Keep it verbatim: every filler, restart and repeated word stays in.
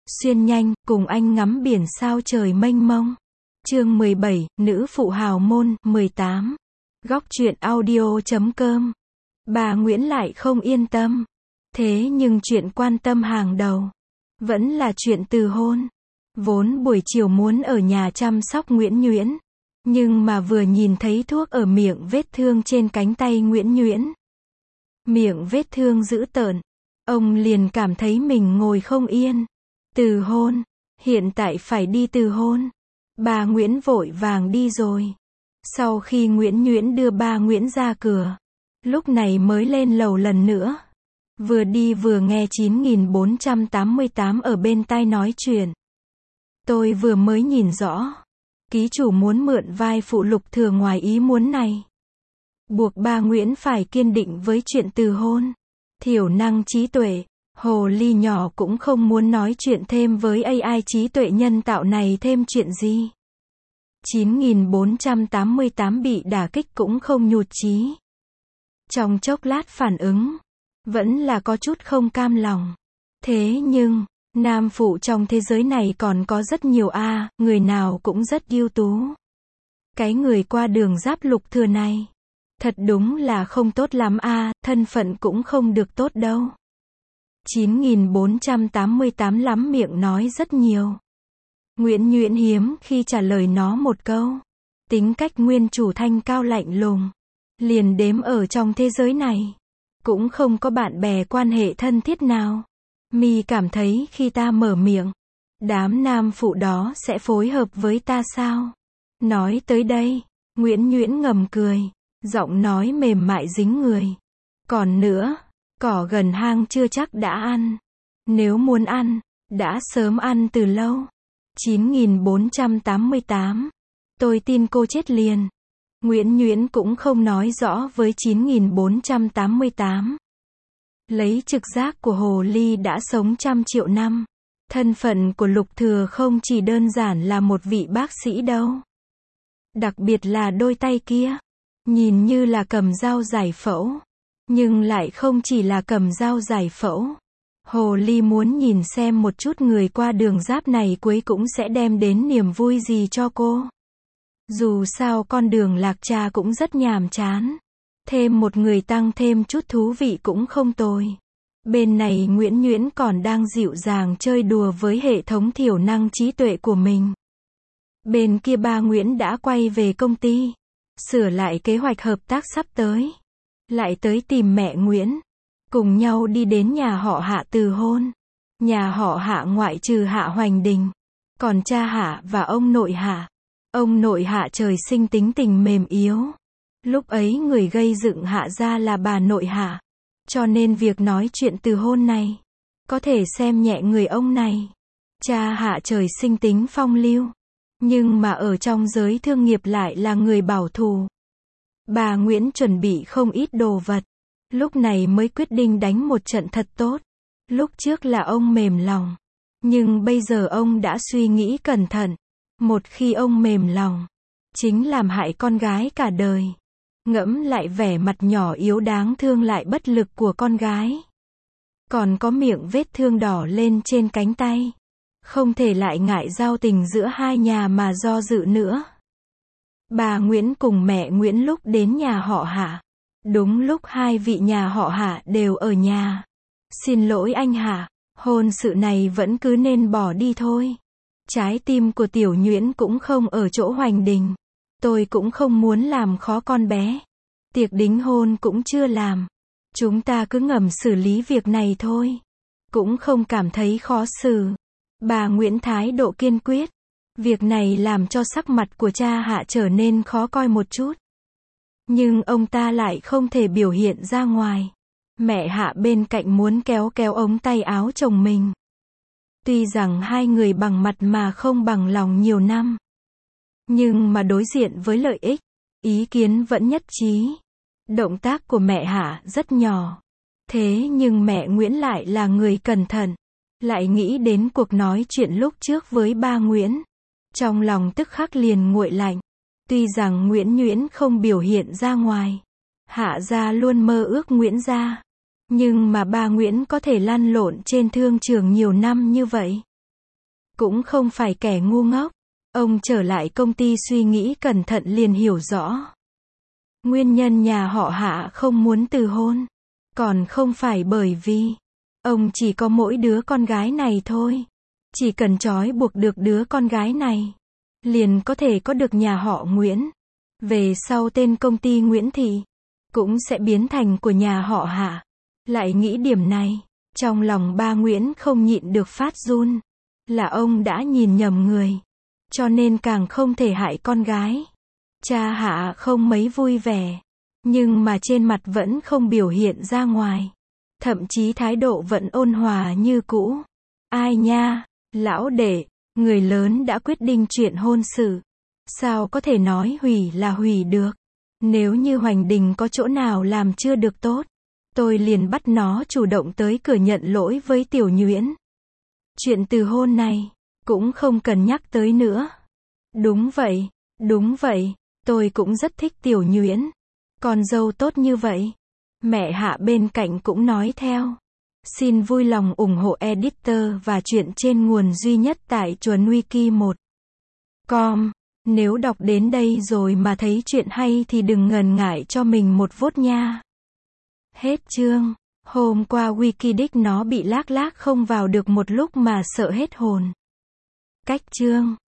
Xuyên nhanh, cùng anh ngắm biển sao trời mênh mông. Chương mười bảy, Nữ phụ hào môn, mười tám. Góc truyện audio chấm com. Bà Nguyễn lại không yên tâm. Thế nhưng chuyện quan tâm hàng đầu vẫn là chuyện từ hôn. Vốn buổi chiều muốn ở nhà chăm sóc Nguyễn Nhuyễn, nhưng mà vừa nhìn thấy thuốc ở miệng vết thương trên cánh tay Nguyễn Nhuyễn, miệng vết thương dữ tợn, ông liền cảm thấy mình ngồi không yên. Từ hôn, hiện tại phải đi từ hôn. Bà Nguyễn vội vàng đi rồi. Sau khi Nguyễn Nhuyễn đưa ba Nguyễn ra cửa, lúc này mới lên lầu lần nữa. Vừa đi vừa nghe chín nghìn bốn trăm tám mươi tám ở bên tai nói chuyện. Tôi vừa mới nhìn rõ, ký chủ muốn mượn vai phụ Lục Thừa ngoài ý muốn này, buộc ba Nguyễn phải kiên định với chuyện từ hôn. Thiểu năng trí tuệ, hồ ly nhỏ cũng không muốn nói chuyện thêm với a i trí tuệ nhân tạo này thêm chuyện gì. chín nghìn bốn trăm tám mươi tám bị đả kích cũng không nhụt chí. Trong chốc lát phản ứng, vẫn là có chút không cam lòng. Thế nhưng, nam phụ trong thế giới này còn có rất nhiều a, người nào cũng rất ưu tú. Cái người qua đường giáp Lục Thừa này, thật đúng là không tốt lắm a, thân phận cũng không được tốt đâu. chín nghìn bốn trăm tám mươi tám lắm miệng nói rất nhiều. Nguyễn Nhuyễn hiếm khi trả lời nó một câu. Tính cách nguyên chủ thanh cao lạnh lùng, liền đếm ở trong thế giới này, cũng không có bạn bè quan hệ thân thiết nào. Mi cảm thấy khi ta mở miệng, đám nam phụ đó sẽ phối hợp với ta sao? Nói tới đây, Nguyễn Nhuyễn ngầm cười, giọng nói mềm mại dính người. Còn nữa, cỏ gần hang chưa chắc đã ăn. Nếu muốn ăn, đã sớm ăn từ lâu. chín nghìn bốn trăm tám mươi tám. Tôi tin cô chết liền. Nguyễn Nhuyễn cũng không nói rõ với chín nghìn bốn trăm tám mươi tám. Lấy trực giác của hồ ly đã sống trăm triệu năm. Thân phận của Lục Thừa không chỉ đơn giản là một vị bác sĩ đâu. Đặc biệt là đôi tay kia, nhìn như là cầm dao giải phẫu, nhưng lại không chỉ là cầm dao giải phẫu. Hồ ly muốn nhìn xem một chút người qua đường giáp này cuối cũng sẽ đem đến niềm vui gì cho cô. Dù sao con đường lạc trà cũng rất nhàm chán. Thêm một người tăng thêm chút thú vị cũng không tồi. Bên này Nguyễn Nhuyễn còn đang dịu dàng chơi đùa với hệ thống thiểu năng trí tuệ của mình. Bên kia ba Nguyễn đã quay về công ty, sửa lại kế hoạch hợp tác sắp tới. Lại tới tìm mẹ Nguyễn, cùng nhau đi đến nhà họ Hạ từ hôn. Nhà họ Hạ ngoại trừ Hạ Hoành Đình, còn cha Hạ và ông nội Hạ. Ông nội Hạ trời sinh tính tình mềm yếu. Lúc ấy người gây dựng Hạ ra là bà nội Hạ. Cho nên việc nói chuyện từ hôn này, có thể xem nhẹ người ông này. Cha Hạ trời sinh tính phong lưu, nhưng mà ở trong giới thương nghiệp lại là người bảo thủ. Bà Nguyễn chuẩn bị không ít đồ vật, lúc này mới quyết định đánh một trận thật tốt. Lúc trước là ông mềm lòng, nhưng bây giờ ông đã suy nghĩ cẩn thận. Một khi ông mềm lòng, chính làm hại con gái cả đời. Ngẫm lại vẻ mặt nhỏ yếu đáng thương lại bất lực của con gái. Còn có miệng vết thương đỏ lên trên cánh tay. Không thể lại ngại giao tình giữa hai nhà mà do dự nữa. Bà Nguyễn cùng mẹ Nguyễn lúc đến nhà họ Hạ. Đúng lúc hai vị nhà họ Hạ đều ở nhà. Xin lỗi anh Hạ, hôn sự này vẫn cứ nên bỏ đi thôi. Trái tim của Tiểu Nhuyễn cũng không ở chỗ Hoành Đình. Tôi cũng không muốn làm khó con bé. Tiệc đính hôn cũng chưa làm. Chúng ta cứ ngầm xử lý việc này thôi. Cũng không cảm thấy khó xử. Bà Nguyễn thái độ kiên quyết. Việc này làm cho sắc mặt của cha Hạ trở nên khó coi một chút. Nhưng ông ta lại không thể biểu hiện ra ngoài. Mẹ Hạ bên cạnh muốn kéo kéo ống tay áo chồng mình. Tuy rằng hai người bằng mặt mà không bằng lòng nhiều năm, nhưng mà đối diện với lợi ích, ý kiến vẫn nhất trí. Động tác của mẹ Hạ rất nhỏ. Thế nhưng mẹ Nguyễn lại là người cẩn thận. Lại nghĩ đến cuộc nói chuyện lúc trước với ba Nguyễn. Trong lòng tức khắc liền nguội lạnh. Tuy rằng Nguyễn Nhuyễn không biểu hiện ra ngoài, Hạ gia luôn mơ ước Nguyễn gia. Nhưng mà ba Nguyễn có thể lăn lộn trên thương trường nhiều năm như vậy. cũng không phải kẻ ngu ngốc. Ông trở lại công ty suy nghĩ cẩn thận liền hiểu rõ. Nguyên nhân nhà họ Hạ không muốn từ hôn, còn không phải bởi vì ông chỉ có mỗi đứa con gái này thôi. Chỉ cần trói buộc được đứa con gái này, liền có thể có được nhà họ Nguyễn. Về sau tên công ty Nguyễn Thị cũng sẽ biến thành của nhà họ Hạ. Lại nghĩ điểm này, trong lòng ba Nguyễn không nhịn được phát run. Là ông đã nhìn nhầm người, cho nên càng không thể hại con gái. Cha Hạ không mấy vui vẻ, nhưng mà trên mặt vẫn không biểu hiện ra ngoài. Thậm chí thái độ vẫn ôn hòa như cũ. Ai nha, lão đệ, người lớn đã quyết định chuyện hôn sự. Sao có thể nói hủy là hủy được? Nếu như Hoành Đình có chỗ nào làm chưa được tốt, tôi liền bắt nó chủ động tới cửa nhận lỗi với Tiểu Nhuyễn. Chuyện từ hôn này, cũng không cần nhắc tới nữa. Đúng vậy, đúng vậy, tôi cũng rất thích Tiểu Nhuyễn. Con dâu tốt như vậy. Mẹ Hạ bên cạnh cũng nói theo. Xin vui lòng ủng hộ editor và chuyện trên nguồn duy nhất tại chuồn wiki một chấm com. Nếu đọc đến đây rồi mà thấy chuyện hay thì đừng ngần ngại cho mình một vote nha. Hết chương. Hôm qua Wikidic nó bị lag lag không vào được một lúc mà sợ hết hồn. Cách chương.